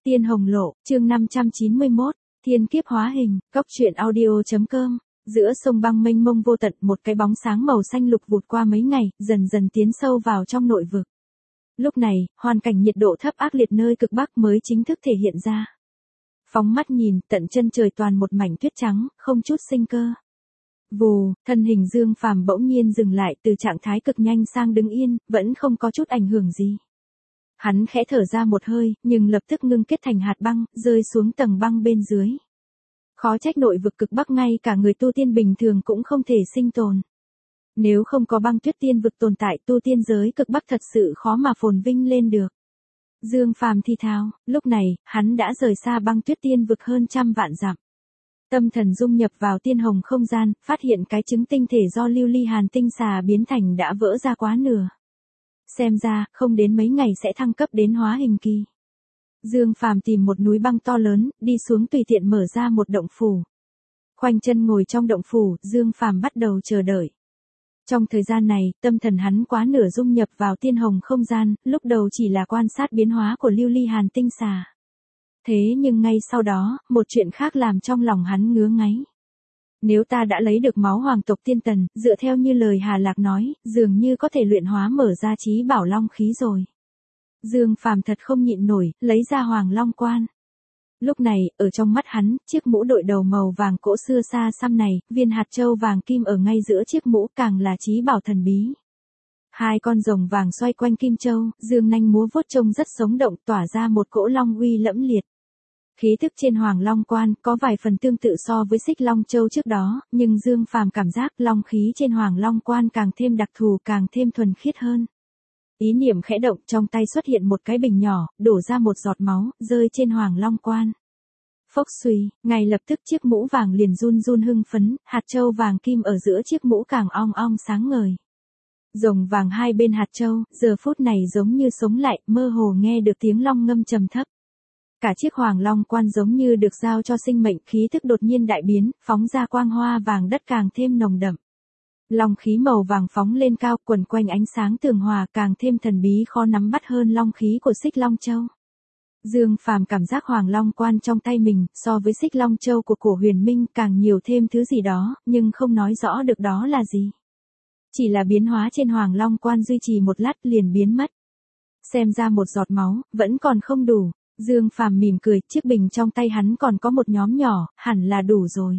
Tiên Hồng Lộ, chương 591, Thiên kiếp hóa hình, Cốc truyện audio.com. Giữa sông băng mênh mông vô tận, một cái bóng sáng màu xanh lục vụt qua mấy ngày, dần dần tiến sâu vào trong nội vực. Lúc này, hoàn cảnh nhiệt độ thấp ác liệt nơi cực bắc mới chính thức thể hiện ra. Phóng mắt nhìn, tận chân trời toàn một mảnh tuyết trắng, không chút sinh cơ. Vù, thân hình Dương Phàm bỗng nhiên dừng lại, từ trạng thái cực nhanh sang đứng yên, vẫn không có chút ảnh hưởng gì. Hắn khẽ thở ra một hơi, nhưng lập tức ngưng kết thành hạt băng, rơi xuống tầng băng bên dưới. Khó trách nội vực cực bắc ngay cả người tu tiên bình thường cũng không thể sinh tồn. Nếu không có băng tuyết tiên vực tồn tại, tu tiên giới cực bắc thật sự khó mà phồn vinh lên được. Dương Phàm thì thào, lúc này, hắn đã rời xa băng tuyết tiên vực hơn trăm vạn dặm. Tâm thần dung nhập vào tiên hồng không gian, phát hiện cái trứng tinh thể do lưu ly hàn tinh xà biến thành đã vỡ ra quá nửa. Xem ra, không đến mấy ngày sẽ thăng cấp đến hóa hình kỳ. Dương Phàm tìm một núi băng to lớn, đi xuống tùy tiện mở ra một động phủ. Khoanh chân ngồi trong động phủ, Dương Phàm bắt đầu chờ đợi. Trong thời gian này, tâm thần hắn quá nửa dung nhập vào tiên hồng không gian, lúc đầu chỉ là quan sát biến hóa của lưu ly hàn tinh xà. Thế nhưng ngay sau đó, một chuyện khác làm trong lòng hắn ngứa ngáy. Nếu ta đã lấy được máu hoàng tộc tiên tần, dựa theo như lời Hà Lạc nói, dường như có thể luyện hóa mở ra chí bảo long khí rồi. Dương Phàm thật không nhịn nổi, lấy ra hoàng long quan. Lúc này, ở trong mắt hắn, chiếc mũ đội đầu màu vàng cỗ xưa xa xăm này, viên hạt châu vàng kim ở ngay giữa chiếc mũ càng là chí bảo thần bí. Hai con rồng vàng xoay quanh kim châu, dương nanh múa vuốt trông rất sống động, tỏa ra một cỗ long uy lẫm liệt. Khí thức trên hoàng long quan có vài phần tương tự so với xích long châu trước đó, nhưng Dương Phàm cảm giác long khí trên hoàng long quan càng thêm đặc thù, càng thêm thuần khiết hơn. Ý niệm khẽ động, trong tay xuất hiện một cái bình nhỏ, đổ ra một giọt máu, rơi trên hoàng long quan. Phốc suy, ngay lập tức chiếc mũ vàng liền run run hưng phấn, hạt châu vàng kim ở giữa chiếc mũ càng ong ong sáng ngời. Rồng vàng hai bên hạt châu, giờ phút này giống như sống lại, mơ hồ nghe được tiếng long ngâm trầm thấp. Cả chiếc hoàng long quan giống như được giao cho sinh mệnh, khí thức đột nhiên đại biến, phóng ra quang hoa vàng đất càng thêm nồng đậm. Long khí màu vàng phóng lên cao, quần quanh ánh sáng tường hòa, càng thêm thần bí khó nắm bắt hơn long khí của xích long châu. Dương Phàm cảm giác hoàng long quan trong tay mình, so với xích long châu của cổ huyền minh càng nhiều thêm thứ gì đó, nhưng không nói rõ được đó là gì. Chỉ là biến hóa trên hoàng long quan duy trì một lát liền biến mất. Xem ra một giọt máu, vẫn còn không đủ. Dương Phàm mỉm cười, chiếc bình trong tay hắn còn có một nhóm nhỏ, hẳn là đủ rồi.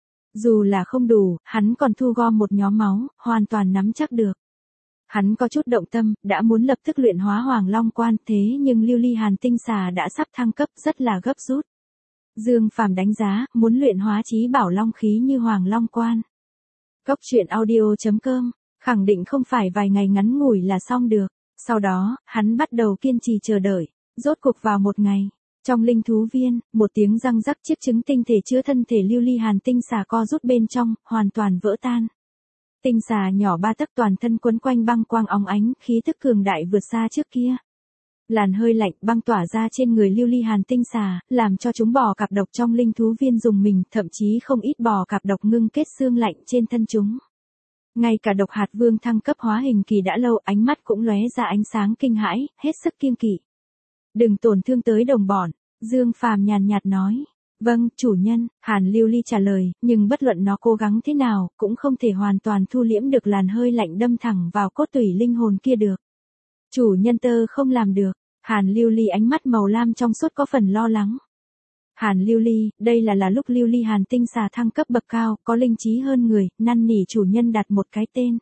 Dù là không đủ, hắn còn thu gom một nhóm máu, hoàn toàn nắm chắc được. Hắn có chút động tâm, đã muốn lập tức luyện hóa hoàng long quan, thế nhưng lưu ly hàn tinh xà đã sắp thăng cấp, rất là gấp rút. Dương Phàm đánh giá, muốn luyện hóa chí bảo long khí như hoàng long quan. Cốc truyện audio.com, khẳng định không phải vài ngày ngắn ngủi là xong được. Sau đó, hắn bắt đầu kiên trì chờ đợi. Rốt cuộc vào một ngày, trong linh thú viên, một tiếng răng rắc, chiếc trứng tinh thể chứa thân thể lưu ly hàn tinh xà co rút bên trong, hoàn toàn vỡ tan. Tinh xà nhỏ 3 tấc toàn thân quấn quanh băng quang óng ánh, khí thức cường đại vượt xa trước kia. Làn hơi lạnh băng tỏa ra trên người lưu ly hàn tinh xà, làm cho chúng bò cạp độc trong linh thú viên dùng mình, thậm chí không ít bò cạp độc ngưng kết xương lạnh trên thân chúng. Ngay cả độc hạt vương thăng cấp hóa hình kỳ đã lâu, ánh mắt cũng lóe ra ánh sáng kinh hãi, hết sức kiêng kỵ. Đừng tổn thương tới đồng bọn, Dương Phàm nhàn nhạt nói. Vâng, chủ nhân, Hàn Lưu Ly trả lời, nhưng bất luận nó cố gắng thế nào, cũng không thể hoàn toàn thu liễm được làn hơi lạnh đâm thẳng vào cốt tủy linh hồn kia được. Chủ nhân tơ không làm được, Hàn Lưu Ly ánh mắt màu lam trong suốt có phần lo lắng. Hàn Lưu Ly, đây là lúc Lưu Ly hàn tinh xà thăng cấp bậc cao, có linh trí hơn người, năn nỉ chủ nhân đặt một cái tên.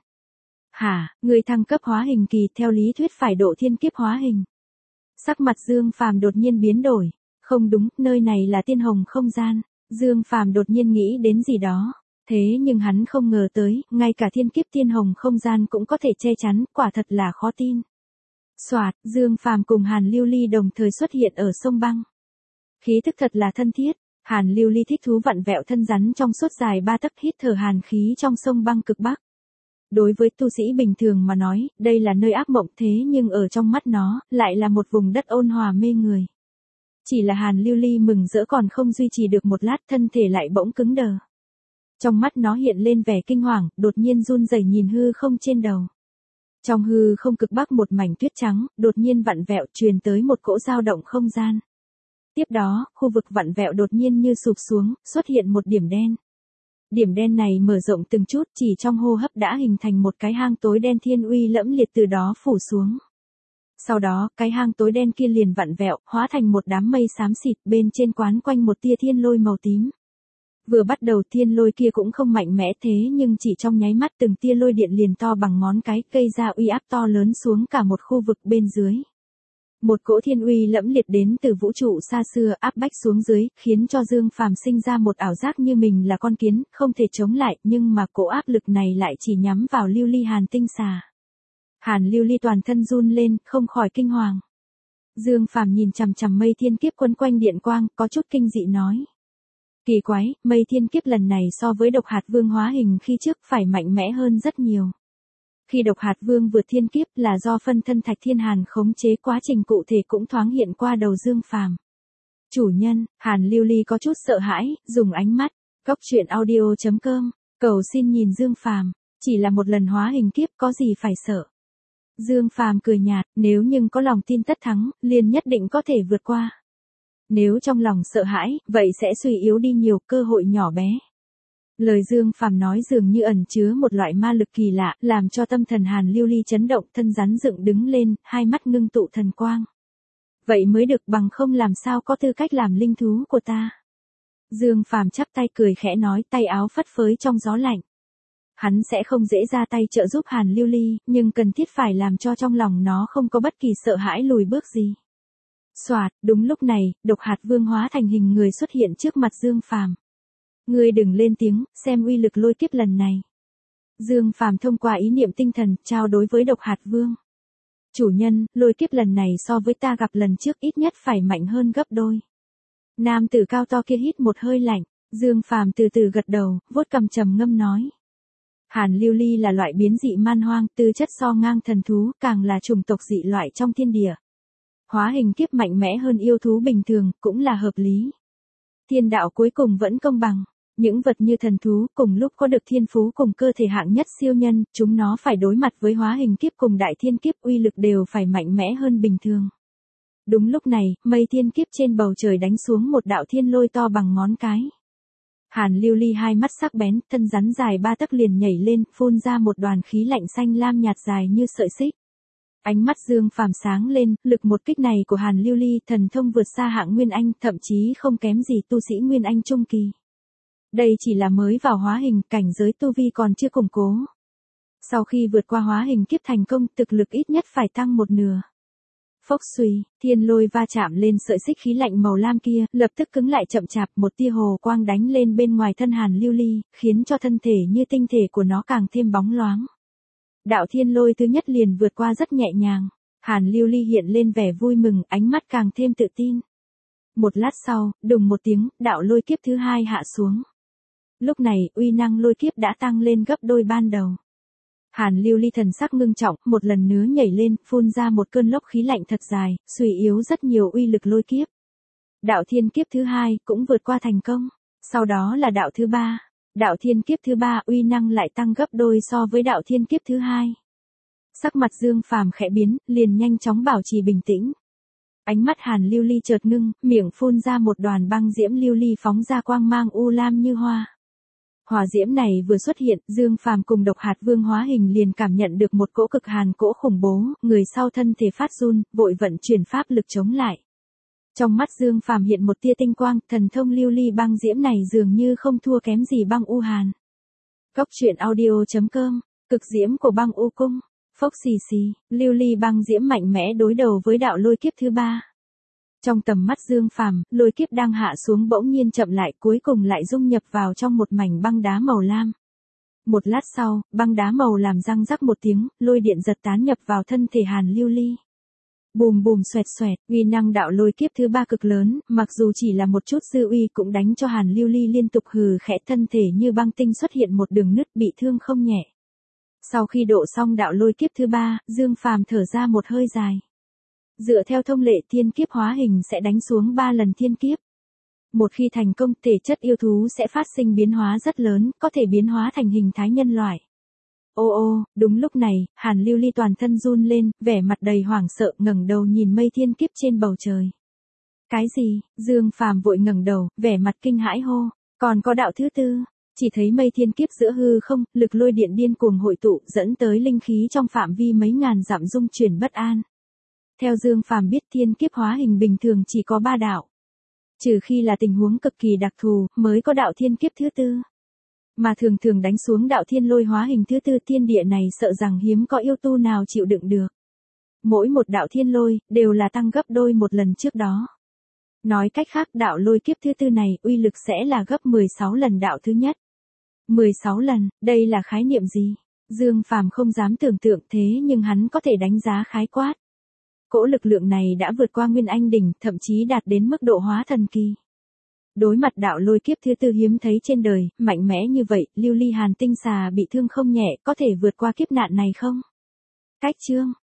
Hả, người thăng cấp hóa hình kỳ theo lý thuyết phải độ thiên kiếp hóa hình. Sắc mặt Dương Phàm đột nhiên biến đổi. Không đúng, nơi này là tiên hồng không gian. Dương Phàm đột nhiên nghĩ đến gì đó. Thế nhưng hắn không ngờ tới, ngay cả thiên kiếp tiên hồng không gian cũng có thể che chắn, quả thật là khó tin. Soạt, Dương Phàm cùng Hàn Lưu Ly đồng thời xuất hiện ở sông băng. Khí thức thật là thân thiết. Hàn Lưu Ly thích thú vặn vẹo thân rắn trong suốt dài 3 tấc, hít thở hàn khí trong sông băng cực bắc. Đối với tu sĩ bình thường mà nói, đây là nơi ác mộng, thế nhưng ở trong mắt nó, lại là một vùng đất ôn hòa mê người. Chỉ là Hàn Lưu Ly mừng rỡ còn không duy trì được một lát, thân thể lại bỗng cứng đờ. Trong mắt nó hiện lên vẻ kinh hoàng, đột nhiên run rẩy nhìn hư không trên đầu. Trong hư không cực bắc một mảnh tuyết trắng, đột nhiên vặn vẹo truyền tới một cỗ dao động không gian. Tiếp đó, khu vực vặn vẹo đột nhiên như sụp xuống, xuất hiện một điểm đen. Điểm đen này mở rộng từng chút, chỉ trong hô hấp đã hình thành một cái hang tối đen thiên uy lẫm liệt từ đó phủ xuống. Sau đó, cái hang tối đen kia liền vặn vẹo, hóa thành một đám mây xám xịt, bên trên quán quanh một tia thiên lôi màu tím. Vừa bắt đầu thiên lôi kia cũng không mạnh mẽ thế nhưng chỉ trong nháy mắt từng tia lôi điện liền to bằng ngón cái, gây ra uy áp to lớn xuống cả một khu vực bên dưới. Một cỗ thiên uy lẫm liệt đến từ vũ trụ xa xưa áp bách xuống dưới, khiến cho Dương Phàm sinh ra một ảo giác như mình là con kiến, không thể chống lại, nhưng mà cỗ áp lực này lại chỉ nhắm vào Lưu Ly Hàn tinh xà. Hàn Lưu Ly toàn thân run lên, không khỏi kinh hoàng. Dương Phàm nhìn chằm chằm mây thiên kiếp quấn quanh điện quang, có chút kinh dị nói. Kỳ quái, mây thiên kiếp lần này so với độc hạt vương hóa hình khi trước phải mạnh mẽ hơn rất nhiều. Khi độc hạt vương vượt thiên kiếp là do phân thân Thạch Thiên Hàn khống chế, quá trình cụ thể cũng thoáng hiện qua đầu Dương Phàm. Chủ nhân, Hàn Lưu Ly có chút sợ hãi, dùng ánh mắt, coctruyện.audio.com, cầu xin nhìn Dương Phàm, chỉ là một lần hóa hình kiếp có gì phải sợ. Dương Phàm cười nhạt, nếu nhưng có lòng tin tất thắng, liền nhất định có thể vượt qua. Nếu trong lòng sợ hãi, vậy sẽ suy yếu đi nhiều, cơ hội nhỏ bé. Lời Dương Phàm nói dường như ẩn chứa một loại ma lực kỳ lạ, làm cho tâm thần Hàn Lưu Ly chấn động, thân rắn dựng đứng lên, hai mắt ngưng tụ thần quang. Vậy mới được, bằng không làm sao có tư cách làm linh thú của ta. Dương Phàm chắp tay cười khẽ nói, tay áo phất phới trong gió lạnh. Hắn sẽ không dễ ra tay trợ giúp Hàn Lưu Ly, nhưng cần thiết phải làm cho trong lòng nó không có bất kỳ sợ hãi lùi bước gì. Soạt, đúng lúc này, độc hạt vương hóa thành hình người xuất hiện trước mặt Dương Phàm. Ngươi đừng lên tiếng, xem uy lực lôi kiếp lần này. Dương Phàm thông qua ý niệm tinh thần, trao đối với độc hạt vương. Chủ nhân, lôi kiếp lần này so với ta gặp lần trước ít nhất phải mạnh hơn gấp đôi. Nam tử cao to kia hít một hơi lạnh, Dương Phàm từ từ gật đầu, vuốt cằm trầm ngâm nói. Hàn Lưu Ly là loại biến dị man hoang, tư chất so ngang thần thú, càng là chủng tộc dị loại trong thiên địa. Hóa hình kiếp mạnh mẽ hơn yêu thú bình thường, cũng là hợp lý. Thiên đạo cuối cùng vẫn công bằng. Những vật như thần thú cùng lúc có được thiên phú cùng cơ thể hạng nhất siêu nhân, chúng nó phải đối mặt với hóa hình kiếp cùng đại thiên kiếp, uy lực đều phải mạnh mẽ hơn bình thường. Đúng lúc này, mây thiên kiếp trên bầu trời đánh xuống một đạo thiên lôi to bằng ngón cái. Hàn Lưu Ly hai mắt sắc bén, thân rắn dài 3 tấc liền nhảy lên, phun ra một đoàn khí lạnh xanh lam nhạt dài như sợi xích. Ánh mắt Dương Phàm sáng lên, lực một kích này của Hàn Lưu Ly thần thông vượt xa hạng Nguyên Anh, thậm chí không kém gì tu sĩ Nguyên Anh trung kỳ. Đây chỉ là mới vào hóa hình, cảnh giới tu vi còn chưa củng cố. Sau khi vượt qua hóa hình kiếp thành công, thực lực ít nhất phải tăng một nửa. Phốc suy, thiên lôi va chạm lên sợi xích khí lạnh màu lam kia, lập tức cứng lại chậm chạp, một tia hồ quang đánh lên bên ngoài thân Hàn Lưu Ly, khiến cho thân thể như tinh thể của nó càng thêm bóng loáng. Đạo thiên lôi thứ nhất liền vượt qua rất nhẹ nhàng. Hàn Lưu Ly hiện lên vẻ vui mừng, ánh mắt càng thêm tự tin. Một lát sau, đùng một tiếng, đạo lôi kiếp thứ hai hạ xuống. Lúc này, uy năng lôi kiếp đã tăng lên gấp đôi ban đầu. Hàn Lưu Ly thần sắc ngưng trọng, một lần nữa nhảy lên, phun ra một cơn lốc khí lạnh thật dài, suy yếu rất nhiều uy lực lôi kiếp. Đạo thiên kiếp thứ hai cũng vượt qua thành công. Sau đó là đạo thứ ba. Đạo thiên kiếp thứ ba uy năng lại tăng gấp đôi so với đạo thiên kiếp thứ hai. Sắc mặt Dương Phàm khẽ biến, liền nhanh chóng bảo trì bình tĩnh. Ánh mắt Hàn Lưu Ly chợt ngưng, miệng phun ra một đoàn băng diễm lưu ly phóng ra quang mang u lam như hoa. Hỏa diễm này vừa xuất hiện, Dương Phàm cùng độc hạt vương hóa hình liền cảm nhận được một cỗ cực hàn cỗ khủng bố, người sau thân thể phát run, vội vận chuyển pháp lực chống lại. Trong mắt Dương Phàm hiện một tia tinh quang, thần thông lưu ly băng diễm này dường như không thua kém gì băng u hàn. Coctruyện.audio.com, cực diễm của băng u cung. Phốc xì xì, lưu ly băng diễm mạnh mẽ đối đầu với đạo lôi kiếp thứ ba. Trong tầm mắt Dương Phàm, lôi kiếp đang hạ xuống bỗng nhiên chậm lại, cuối cùng lại dung nhập vào trong một mảnh băng đá màu lam. Một lát sau, băng đá màu làm răng rắc một tiếng, lôi điện giật tán nhập vào thân thể Hàn Lưu Ly. Bùm bùm xoẹt xoẹt, uy năng đạo lôi kiếp thứ ba cực lớn, mặc dù chỉ là một chút dư uy cũng đánh cho Hàn Lưu Ly liên tục hừ khẽ, thân thể như băng tinh xuất hiện một đường nứt, bị thương không nhẹ. Sau khi độ xong đạo lôi kiếp thứ ba, Dương Phàm thở ra một hơi dài. Dựa theo thông lệ thiên kiếp hóa hình sẽ đánh xuống 3 lần thiên kiếp. Một khi thành công, thể chất yêu thú sẽ phát sinh biến hóa rất lớn, có thể biến hóa thành hình thái nhân loại. Ô ô, đúng lúc này, Hàn Lưu Ly toàn thân run lên, vẻ mặt đầy hoảng sợ, ngẩng đầu nhìn mây thiên kiếp trên bầu trời. Cái gì? Dương Phàm vội ngẩng đầu, vẻ mặt kinh hãi hô, còn có đạo thứ tư. Chỉ thấy mây thiên kiếp giữa hư không, lực lôi điện điên cuồng hội tụ, dẫn tới linh khí trong phạm vi mấy ngàn dặm dung chuyển bất an. Theo Dương Phàm biết thiên kiếp hóa hình bình thường chỉ có 3 đạo. Trừ khi là tình huống cực kỳ đặc thù, mới có đạo thiên kiếp thứ tư. Mà thường thường đánh xuống đạo thiên lôi hóa hình thứ tư, thiên địa này sợ rằng hiếm có yêu tu nào chịu đựng được. Mỗi một đạo thiên lôi, đều là tăng gấp đôi một lần trước đó. Nói cách khác đạo lôi kiếp thứ tư này, uy lực sẽ là gấp 16 lần đạo thứ nhất. 16 lần, đây là khái niệm gì? Dương Phàm không dám tưởng tượng, thế nhưng hắn có thể đánh giá khái quát. Cỗ lực lượng này đã vượt qua Nguyên Anh đỉnh, thậm chí đạt đến mức độ hóa thần kỳ. Đối mặt đạo lôi kiếp thứ tư hiếm thấy trên đời, mạnh mẽ như vậy, Lưu Ly Hàn Tinh Xà bị thương không nhẹ, có thể vượt qua kiếp nạn này không? Cách chương